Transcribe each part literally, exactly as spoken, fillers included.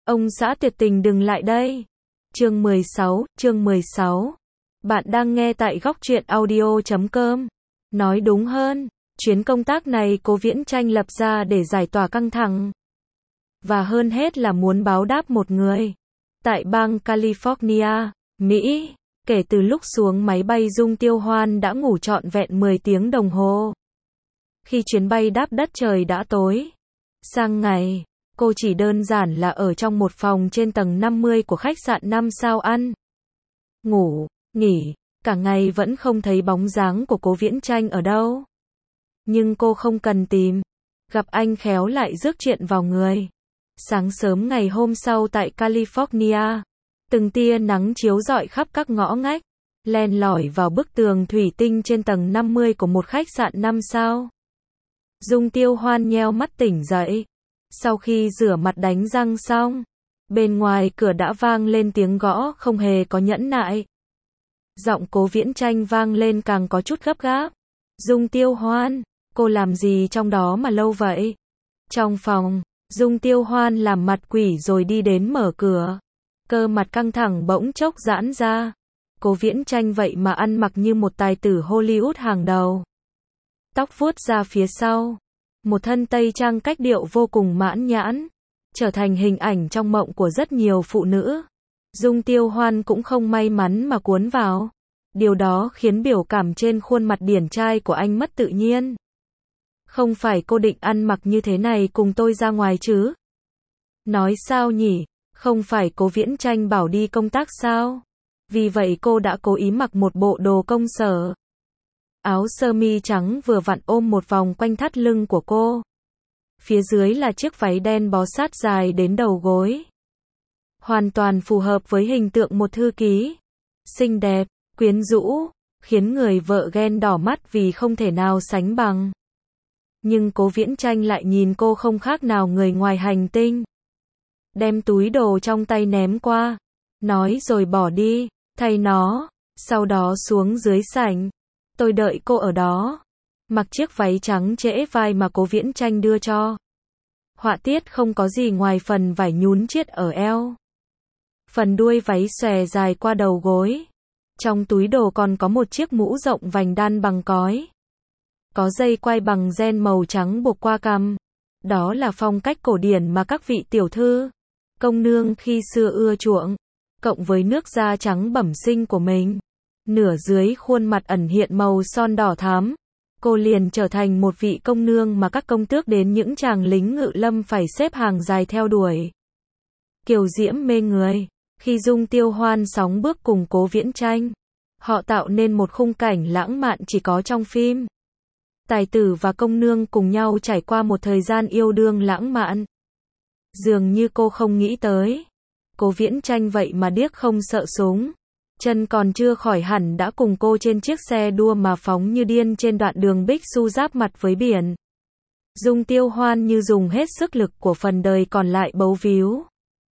Ông xã tuyệt tình đừng lại đây. Chương mười sáu, chương mười sáu. Bạn đang nghe tại góc truyện audio chấm com. Nói đúng hơn, chuyến công tác này Cố Viễn Chanh lập ra để giải tỏa căng thẳng. Và hơn hết là muốn báo đáp một người. Tại bang California, Mỹ, kể từ lúc xuống máy bay Dung Tiêu Hoan đã ngủ trọn vẹn mười tiếng đồng hồ. Khi chuyến bay đáp đất trời đã tối. Sang ngày, cô chỉ đơn giản là ở trong một phòng trên tầng năm mươi của khách sạn năm sao ăn, ngủ, nghỉ, cả ngày vẫn không thấy bóng dáng của Cố Viễn Chanh ở đâu. Nhưng cô không cần tìm, gặp anh khéo lại rước chuyện vào người. Sáng sớm ngày hôm sau tại California, từng tia nắng chiếu rọi khắp các ngõ ngách, len lỏi vào bức tường thủy tinh trên tầng năm mươi của một khách sạn năm sao. Dung Tiêu Hoan nheo mắt tỉnh dậy. Sau khi rửa mặt đánh răng xong, bên ngoài cửa đã vang lên tiếng gõ không hề có nhẫn nại. Giọng Cố Viễn Chanh vang lên càng có chút gấp gáp. Dung Tiêu Hoan, cô làm gì trong đó mà lâu vậy? Trong phòng, Dung Tiêu Hoan làm mặt quỷ rồi đi đến mở cửa. Cơ mặt căng thẳng bỗng chốc giãn ra. Cố Viễn Chanh vậy mà ăn mặc như một tài tử Hollywood hàng đầu. Tóc vuốt ra phía sau. Một thân tây trang cách điệu vô cùng mãn nhãn, trở thành hình ảnh trong mộng của rất nhiều phụ nữ. Dung Tiêu Hoan cũng không may mắn mà cuốn vào. Điều đó khiến biểu cảm trên khuôn mặt điển trai của anh mất tự nhiên. Không phải cô định ăn mặc như thế này cùng tôi ra ngoài chứ? Nói sao nhỉ? Không phải Cố Viễn Chanh bảo đi công tác sao? Vì vậy cô đã cố ý mặc một bộ đồ công sở. Áo sơ mi trắng vừa vặn ôm một vòng quanh thắt lưng của cô. Phía dưới là chiếc váy đen bó sát dài đến đầu gối. Hoàn toàn phù hợp với hình tượng một thư ký. Xinh đẹp, quyến rũ, khiến người vợ ghen đỏ mắt vì không thể nào sánh bằng. Nhưng Cố Viễn Chanh lại nhìn cô không khác nào người ngoài hành tinh. Đem túi đồ trong tay ném qua. Nói rồi bỏ đi, thay nó. Sau đó xuống dưới sảnh. Tôi đợi cô ở đó. Mặc chiếc váy trắng trễ vai mà Cố Viễn Chanh đưa cho. Họa tiết không có gì ngoài phần vải nhún chiết ở eo. Phần đuôi váy xòe dài qua đầu gối. Trong túi đồ còn có một chiếc mũ rộng vành đan bằng cói. Có dây quai bằng ren màu trắng buộc qua cằm. Đó là phong cách cổ điển mà các vị tiểu thư, công nương khi xưa ưa chuộng. Cộng với nước da trắng bẩm sinh của mình. Nửa dưới khuôn mặt ẩn hiện màu son đỏ thắm. Cô liền trở thành một vị công nương mà các công tước đến những chàng lính ngự lâm phải xếp hàng dài theo đuổi. Kiều diễm mê người. Khi Dung Tiêu Hoan sóng bước cùng Cố Viễn Chanh, họ tạo nên một khung cảnh lãng mạn chỉ có trong phim. Tài tử và công nương cùng nhau trải qua một thời gian yêu đương lãng mạn. Dường như cô không nghĩ tới. Cố Viễn Chanh vậy mà điếc không sợ súng. Chân còn chưa khỏi hẳn đã cùng cô trên chiếc xe đua mà phóng như điên trên đoạn đường Bích Xu giáp mặt với biển. Dung Tiêu Hoan như dùng hết sức lực của phần đời còn lại bấu víu.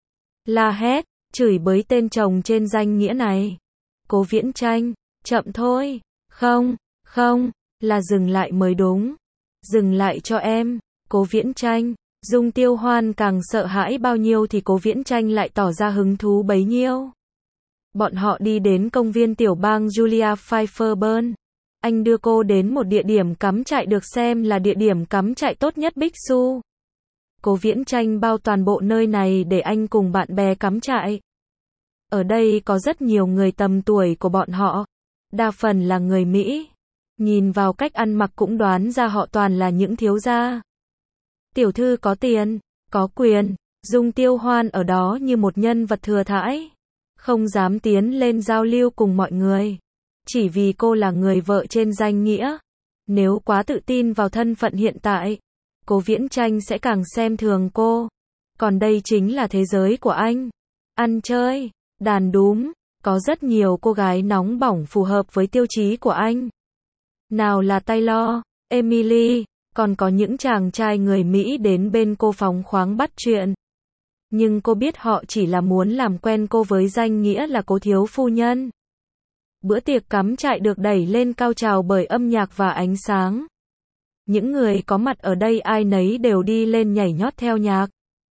La hét, chửi bới tên chồng trên danh nghĩa này. Cố Viễn Chanh, chậm thôi. Không, không, là dừng lại mới đúng. Dừng lại cho em. Cố Viễn Chanh. Dung Tiêu Hoan càng sợ hãi bao nhiêu thì Cố Viễn Chanh lại tỏ ra hứng thú bấy nhiêu. Bọn họ đi đến công viên tiểu bang Julia Pfeiffer. Anh đưa cô đến một địa điểm cắm trại được xem là địa điểm cắm trại tốt nhất Bích Xu. Cố Viễn Chanh bao toàn bộ nơi này để anh cùng bạn bè cắm trại. Ở đây có rất nhiều người tầm tuổi của bọn họ. Đa phần là người Mỹ. Nhìn vào cách ăn mặc cũng đoán ra họ toàn là những thiếu gia. Tiểu thư có tiền, có quyền. Dung Tiêu Hoan ở đó như một nhân vật thừa thãi. Không dám tiến lên giao lưu cùng mọi người. Chỉ vì cô là người vợ trên danh nghĩa. Nếu quá tự tin vào thân phận hiện tại, Cố Viễn Chanh sẽ càng xem thường cô. Còn đây chính là thế giới của anh. Ăn chơi, đàn đúm, có rất nhiều cô gái nóng bỏng phù hợp với tiêu chí của anh. Nào là Taylor, Emily, còn có những chàng trai người Mỹ đến bên cô phóng khoáng bắt chuyện. Nhưng cô biết họ chỉ là muốn làm quen cô với danh nghĩa là Cố thiếu phu nhân. Bữa tiệc cắm trại được đẩy lên cao trào bởi âm nhạc và ánh sáng. Những người có mặt ở đây ai nấy đều đi lên nhảy nhót theo nhạc.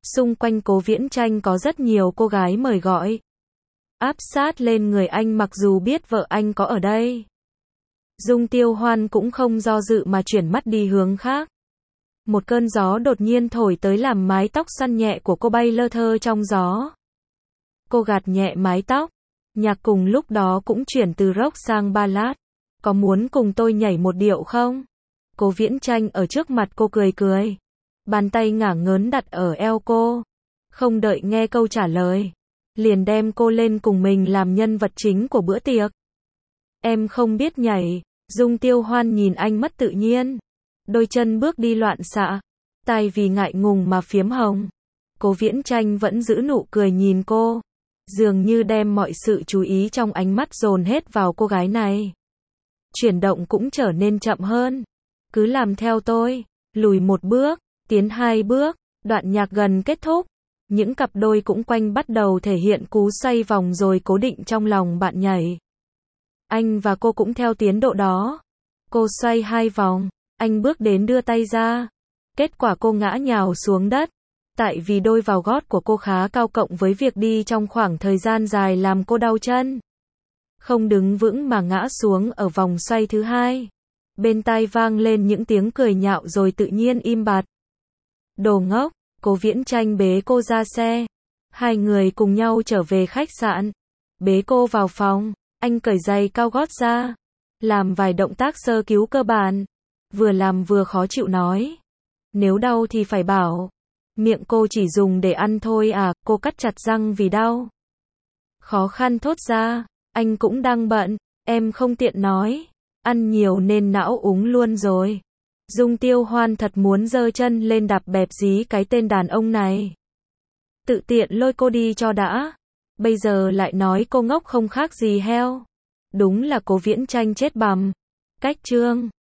Xung quanh Cố Viễn Tranh có rất nhiều cô gái mời gọi. Áp sát lên người anh mặc dù biết vợ anh có ở đây. Dung Tiêu Hoan cũng không do dự mà chuyển mắt đi hướng khác. Một cơn gió đột nhiên thổi tới làm mái tóc săn nhẹ của cô bay lơ thơ trong gió. Cô gạt nhẹ mái tóc. Nhạc cùng lúc đó cũng chuyển từ rock sang ballad. Có muốn cùng tôi nhảy một điệu không? Cố Viễn Tranh ở trước mặt cô cười cười. Bàn tay ngả ngớn đặt ở eo cô. Không đợi nghe câu trả lời. Liền đem cô lên cùng mình làm nhân vật chính của bữa tiệc. Em không biết nhảy. Dung Tiêu Hoan nhìn anh mất tự nhiên. Đôi chân bước đi loạn xạ. Tai vì ngại ngùng mà phiếm hồng. Cố Viễn Tranh vẫn giữ nụ cười nhìn cô. Dường như đem mọi sự chú ý trong ánh mắt dồn hết vào cô gái này. Chuyển động cũng trở nên chậm hơn. Cứ làm theo tôi. Lùi một bước, tiến hai bước, đoạn nhạc gần kết thúc. Những cặp đôi cũng quanh bắt đầu thể hiện cú xoay vòng rồi cố định trong lòng bạn nhảy. Anh và cô cũng theo tiến độ đó. Cô xoay hai vòng, anh bước đến đưa tay ra. Kết quả cô ngã nhào xuống đất. Tại vì đôi vào gót của cô khá cao cộng với việc đi trong khoảng thời gian dài làm cô đau chân. Không đứng vững mà ngã xuống ở vòng xoay thứ hai. Bên tai vang lên những tiếng cười nhạo rồi tự nhiên im bặt. Đồ ngốc, Cố Viễn Tranh bế cô ra xe. Hai người cùng nhau trở về khách sạn. Bế cô vào phòng, anh cởi giày cao gót ra. Làm vài động tác sơ cứu cơ bản. Vừa làm vừa khó chịu nói. Nếu đau thì phải bảo. Miệng cô chỉ dùng để ăn thôi à, cô cắt chặt răng vì đau. Khó khăn thốt ra, anh cũng đang bận, em không tiện nói. Ăn nhiều nên não úng luôn rồi. Dung Tiêu Hoan thật muốn giơ chân lên đạp bẹp dí cái tên đàn ông này. Tự tiện lôi cô đi cho đã. Bây giờ lại nói cô ngốc không khác gì heo. Đúng là Cố Viễn Tranh chết bằm. Cách chương